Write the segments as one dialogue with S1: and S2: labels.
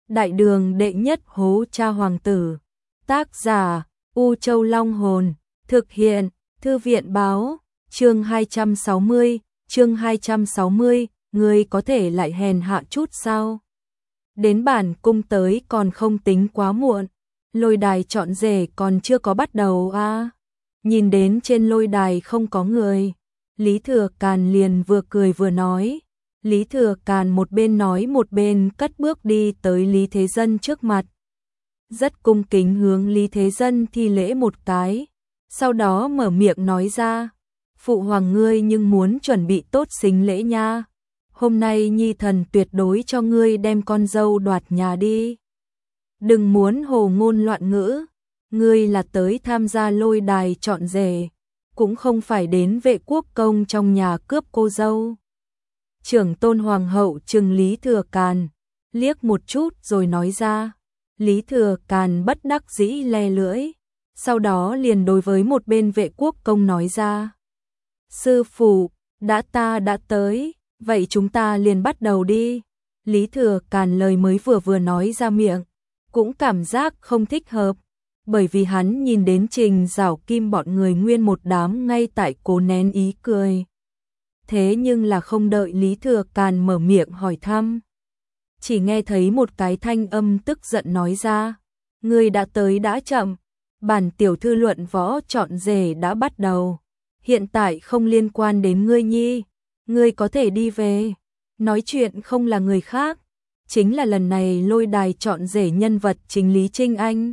S1: Đại đường đệ nhất hố cha hoàng tử. Tác giả U Châu Long Hồn. Thực hiện Thư viện Báo. Chương 260, ngươi có thể lại hèn hạ chút sao? Đến bản cung tới còn không tính quá muộn. Lôi đài chọn rể còn chưa có bắt đầu à? Nhìn đến trên lôi đài không có người, Lý Thừa Càn liền vừa cười vừa nói. Lý Thừa Càn một bên nói một bên cất bước đi tới Lý Thế Dân trước mặt. Rất cung kính hướng Lý Thế Dân thi lễ một cái, sau đó mở miệng nói ra. Phụ hoàng ngươi nhưng muốn chuẩn bị tốt sính lễ nha. Hôm nay nhi thần tuyệt đối cho ngươi đem con dâu đoạt nhà đi. Đừng muốn hồ ngôn loạn ngữ, ngươi là tới tham gia lôi đài chọn rể, cũng không phải đến vệ quốc công trong nhà cướp cô dâu. Trưởng tôn hoàng hậu trừng Lý Thừa Càn, liếc một chút rồi nói ra. Lý Thừa Càn bất đắc dĩ le lưỡi, sau đó liền đối với một bên vệ quốc công nói ra. Sư phụ, ta đã tới, vậy chúng ta liền bắt đầu đi. Lý Thừa Càn lời mới vừa nói ra miệng, cũng cảm giác không thích hợp, bởi vì hắn nhìn đến Trình Giảo Kim bọn người nguyên một đám ngay tại cố nén ý cười. Thế nhưng là không đợi Lý Thừa Càn mở miệng hỏi thăm, chỉ nghe thấy một cái thanh âm tức giận nói ra. Ngươi đã tới đã chậm, bản tiểu thư luận võ chọn rể đã bắt đầu, hiện tại không liên quan đến ngươi nhi, ngươi có thể đi về. Nói chuyện không là người khác, chính là lần này lôi đài chọn rể nhân vật chính Lý Trinh Anh.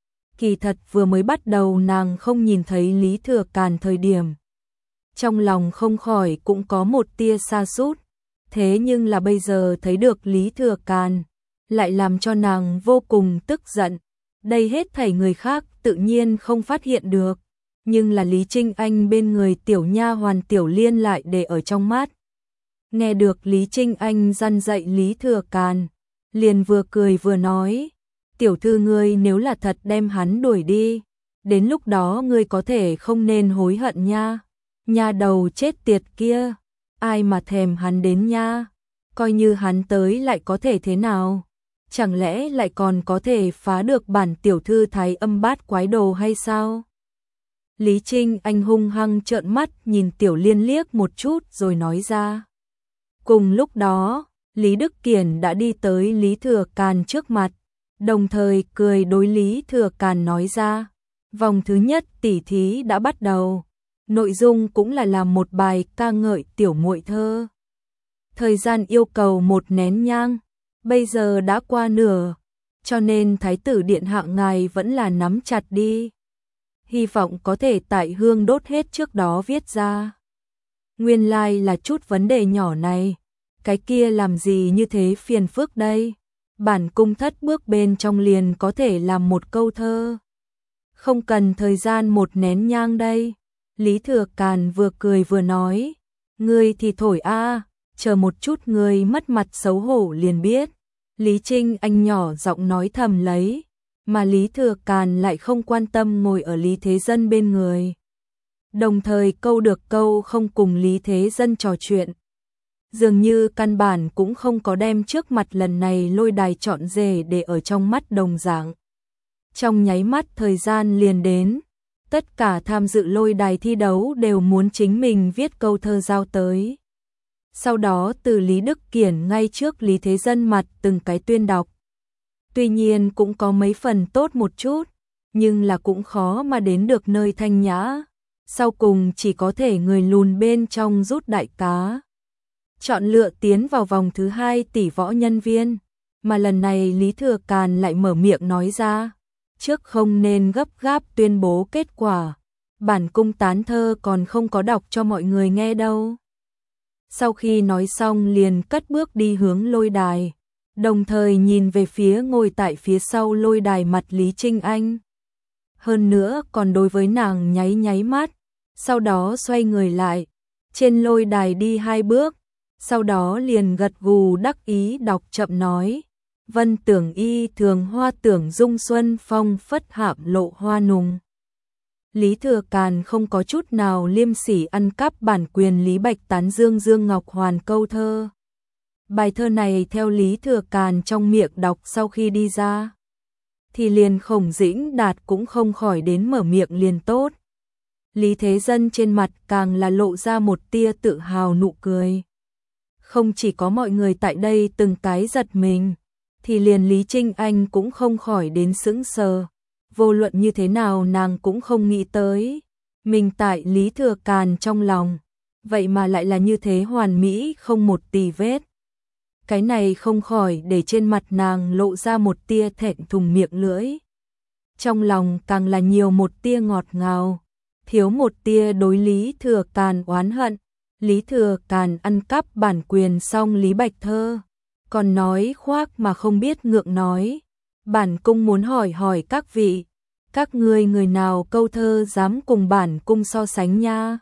S1: Kỳ thật vừa mới bắt đầu nàng không nhìn thấy Lý Thừa Càn thời điểm, trong lòng không khỏi cũng có một tia sa sút, thế nhưng là bây giờ thấy được Lý Thừa Càn, lại làm cho nàng vô cùng tức giận. Đây hết thảy người khác tự nhiên không phát hiện được, nhưng là Lý Trinh Anh bên người tiểu nha hoàn Tiểu Liên lại để ở trong mắt. Nghe được Lý Trinh Anh răn dạy Lý Thừa Càn, liền vừa cười vừa nói. Tiểu thư ngươi nếu là thật đem hắn đuổi đi, đến lúc đó ngươi có thể không nên hối hận nha. Nha đầu chết tiệt kia, ai mà thèm hắn đến nha. Coi như hắn tới lại có thể thế nào? Chẳng lẽ lại còn có thể phá được bản tiểu thư Thái Âm Bát Quái Đồ hay sao? Lý Trinh Anh hung hăng trợn mắt nhìn Tiểu Liên liếc một chút rồi nói ra. Cùng lúc đó, Lý Đức Kiển đã đi tới Lý Thừa Càn trước mặt, đồng thời cười đối Lý Thừa Càn nói ra. Vòng thứ nhất tỉ thí đã bắt đầu, nội dung cũng là làm một bài ca ngợi tiểu muội thơ. Thời gian yêu cầu 1 nén nhang, bây giờ đã qua nửa, cho nên Thái tử điện hạ ngài vẫn là nắm chặt đi. Hy vọng có thể tại hương đốt hết trước đó viết ra. Nguyên lai là chút vấn đề nhỏ này, cái kia làm gì như thế phiền phức đây. Bản cung thất bước bên trong liền có thể làm một câu thơ. Không cần thời gian 1 nén nhang đây. Lý Thừa Càn vừa cười vừa nói. Ngươi thì thổi a, chờ một chút ngươi mất mặt xấu hổ liền biết. Lý Trinh Anh nhỏ giọng nói thầm lấy, mà Lý Thừa Càn lại không quan tâm ngồi ở Lý Thế Dân bên người. Đồng thời câu được câu không cùng Lý Thế Dân trò chuyện. Dường như căn bản cũng không có đem trước mặt lần này lôi đài chọn rể để ở trong mắt đồng dạng. Trong nháy mắt thời gian liền đến, tất cả tham dự lôi đài thi đấu đều muốn chính mình viết câu thơ giao tới. Sau đó từ Lý Đức Kiển ngay trước Lý Thế Dân mặt từng cái tuyên đọc. Tuy nhiên cũng có mấy phần tốt một chút, nhưng là cũng khó mà đến được nơi thanh nhã. Sau cùng chỉ có thể người lùn bên trong rút đại cá. Chọn lựa tiến vào vòng thứ 2 tỷ võ nhân viên, mà lần này Lý Thừa Càn lại mở miệng nói ra. Trước không nên gấp gáp tuyên bố kết quả, bản cung tán thơ còn không có đọc cho mọi người nghe đâu. Sau khi nói xong liền cất bước đi hướng lôi đài, đồng thời nhìn về phía ngồi tại phía sau lôi đài mặt Lý Trinh Anh. Hơn nữa còn đối với nàng nháy nháy mắt, sau đó xoay người lại, trên lôi đài đi 2 bước, sau đó liền gật gù đắc ý đọc chậm nói. Vân tưởng y thường hoa tưởng dung xuân phong phất hạm lộ hoa nùng. Lý Thừa Càn không có chút nào liêm sỉ ăn cắp bản quyền Lý Bạch tán dương Dương Ngọc Hoàn câu thơ. Bài thơ này theo Lý Thừa Càn trong miệng đọc sau khi đi ra, thì liền Khổng Dĩnh Đạt cũng không khỏi đến mở miệng liền tốt. Lý Thế Dân trên mặt càng là lộ ra một tia tự hào nụ cười. Không chỉ có mọi người tại đây từng cái giật mình, thì liền Lý Trinh Anh cũng không khỏi đến sững sờ. Vô luận như thế nào nàng cũng không nghĩ tới, mình tại Lý Thừa Càn trong lòng, vậy mà lại là như thế hoàn mỹ không một tì vết. Cái này không khỏi để trên mặt nàng lộ ra một tia thẹn thùng miệng lưỡi. Trong lòng càng là nhiều một tia ngọt ngào, thiếu một tia đối Lý Thừa Càn oán hận. Lý Thừa Càn ăn cắp bản quyền xong Lý Bạch Thơ, còn nói khoác mà không biết ngượng nói. Bản cung muốn hỏi hỏi các vị, các ngươi người nào câu thơ dám cùng bản cung so sánh nha.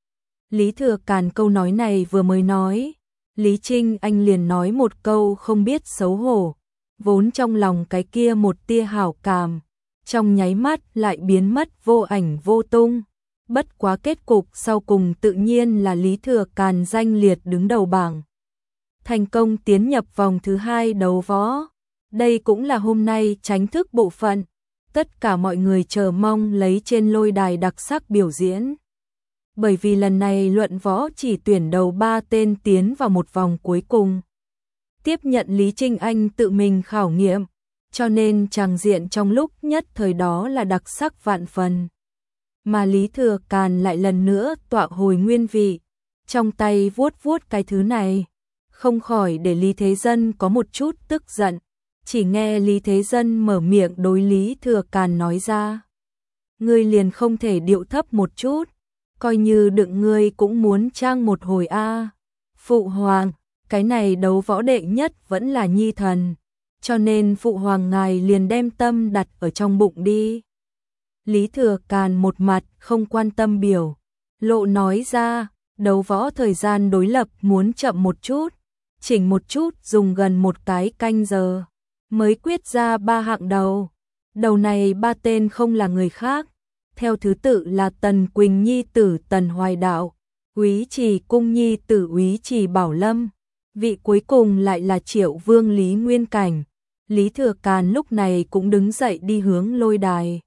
S1: Lý Thừa Càn câu nói này vừa mới nói, Lý Trinh Anh liền nói một câu không biết xấu hổ, vốn trong lòng cái kia một tia hảo cảm, trong nháy mắt lại biến mất vô ảnh vô tung. Bất quá kết cục sau cùng tự nhiên là Lý Thừa Càn danh liệt đứng đầu bảng, thành công tiến nhập vòng thứ 2 đấu võ. Đây cũng là hôm nay chính thức bộ phận, tất cả mọi người chờ mong lấy trên lôi đài đặc sắc biểu diễn. Bởi vì lần này luận võ chỉ tuyển đầu 3 tên tiến vào một vòng cuối cùng, tiếp nhận Lý Trinh Anh tự mình khảo nghiệm, cho nên tràng diện trong lúc nhất thời đó là đặc sắc vạn phần. Mà Lý Thừa Càn lại lần nữa tọa hồi nguyên vị, trong tay vuốt vuốt cái thứ này, không khỏi để Lý Thế Dân có một chút tức giận. Chỉ nghe Lý Thế Dân mở miệng đối Lý Thừa Càn nói ra, ngươi liền không thể điệu thấp một chút, coi như đựng ngươi cũng muốn trang một hồi a. Phụ hoàng, cái này đấu võ đệ nhất vẫn là nhi thần, cho nên phụ hoàng ngài liền đem tâm đặt ở trong bụng đi. Lý Thừa Càn một mặt không quan tâm biểu lộ nói ra, đấu võ thời gian đối lập muốn chậm một chút, chỉnh một chút dùng gần một cái canh giờ mới quyết ra 3 hạng đầu. Đầu này 3 tên không là người khác, theo thứ tự là Tần Quỳnh nhi tử Tần Hoài Đạo, Úy Trì cung nhi tử Úy Trì Bảo Lâm, vị cuối cùng lại là Triệu Vương Lý Nguyên Cảnh. Lý Thừa Càn lúc này cũng đứng dậy đi hướng lôi đài.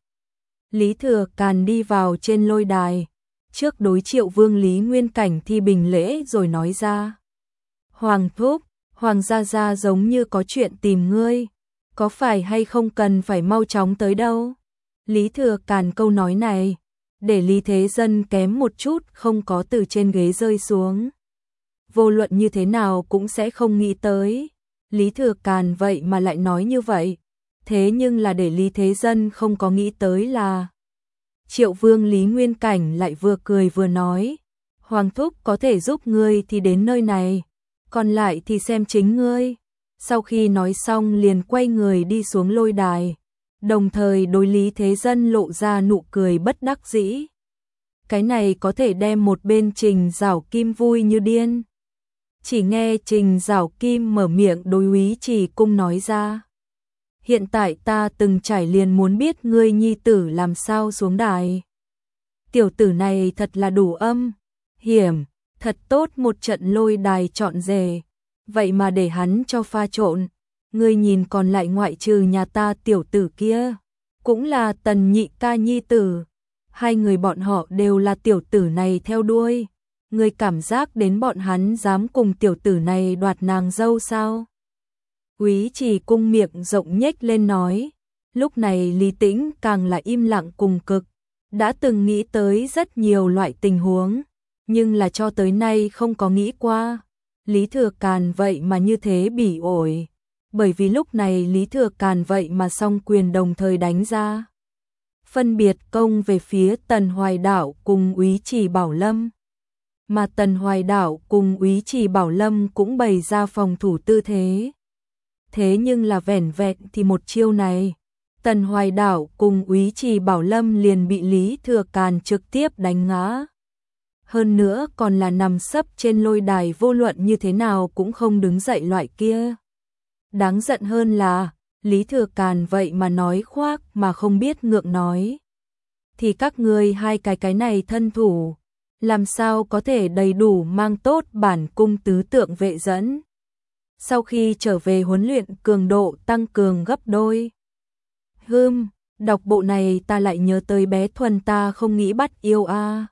S1: Lý Thừa Càn đi vào trên lôi đài, trước đối Triệu Vương Lý Nguyên Cảnh thi bình lễ rồi nói ra, Hoàng thúc, Hoàng gia gia giống như có chuyện tìm ngươi, có phải hay không cần phải mau chóng tới đâu? Lý Thừa Càn câu nói này, để Lý Thế Dân kém một chút không có từ trên ghế rơi xuống. Vô luận như thế nào cũng sẽ không nghĩ tới, Lý Thừa Càn vậy mà lại nói như vậy. Thế nhưng là để Lý Thế Dân không có nghĩ tới là Triệu Vương Lý Nguyên Cảnh lại vừa cười vừa nói, Hoàng thúc có thể giúp ngươi thì đến nơi này, còn lại thì xem chính ngươi. Sau khi nói xong liền quay người đi xuống lôi đài, đồng thời đối Lý Thế Dân lộ ra nụ cười bất đắc dĩ. Cái này có thể đem một bên Trình Giảo Kim vui như điên. Chỉ nghe Trình Giảo Kim mở miệng đối Úy Trì cung nói ra, hiện tại ta từng trải liền muốn biết ngươi nhi tử làm sao xuống đài. Tiểu tử này thật là đủ âm hiểm, thật tốt một trận lôi đài trọn rề, vậy mà để hắn cho pha trộn. Ngươi nhìn còn lại ngoại trừ nhà ta tiểu tử kia, cũng là Tần nhị ca nhi tử, hai người bọn họ đều là tiểu tử này theo đuôi. Ngươi cảm giác đến bọn hắn dám cùng tiểu tử này đoạt nàng dâu sao? Úy Trì cung miệng rộng nhếch lên nói. Lúc này Lý Tĩnh càng là im lặng cùng cực, đã từng nghĩ tới rất nhiều loại tình huống, nhưng là cho tới nay không có nghĩ qua. Lý Thừa Càn vậy mà như thế bỉ ổi, bởi vì lúc này Lý Thừa Càn vậy mà song quyền đồng thời đánh ra, phân biệt công về phía Tần Hoài Đạo cùng Úy Trì Bảo Lâm. Mà Tần Hoài Đạo cùng Úy Trì Bảo Lâm cũng bày ra phòng thủ tư thế. Thế nhưng là vẻn vẹn thì một chiêu này, Tần Hoài Đạo cùng Úy Trì Bảo Lâm liền bị Lý Thừa Càn trực tiếp đánh ngã. Hơn nữa còn là nằm sấp trên lôi đài vô luận như thế nào cũng không đứng dậy loại kia. Đáng giận hơn là, Lý Thừa Càn vậy mà nói khoác mà không biết ngượng nói. Thì các ngươi hai cái này thân thủ, làm sao có thể đầy đủ mang tốt bản cung tứ tượng vệ dẫn. sau khi trở về huấn luyện cường độ tăng cường gấp đôi. Đọc bộ này ta lại nhớ tới bé Thuần ta không nghĩ bắt yêu a.